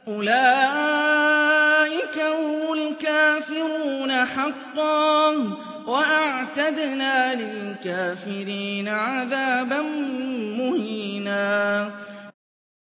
أُولَٰئِكَ هُمُ الْكَافِرُونَ حَقًّا ۚ وَأَعْتَدْنَا لِلْكَافِرِينَ عَذَابًا مُّهِينًا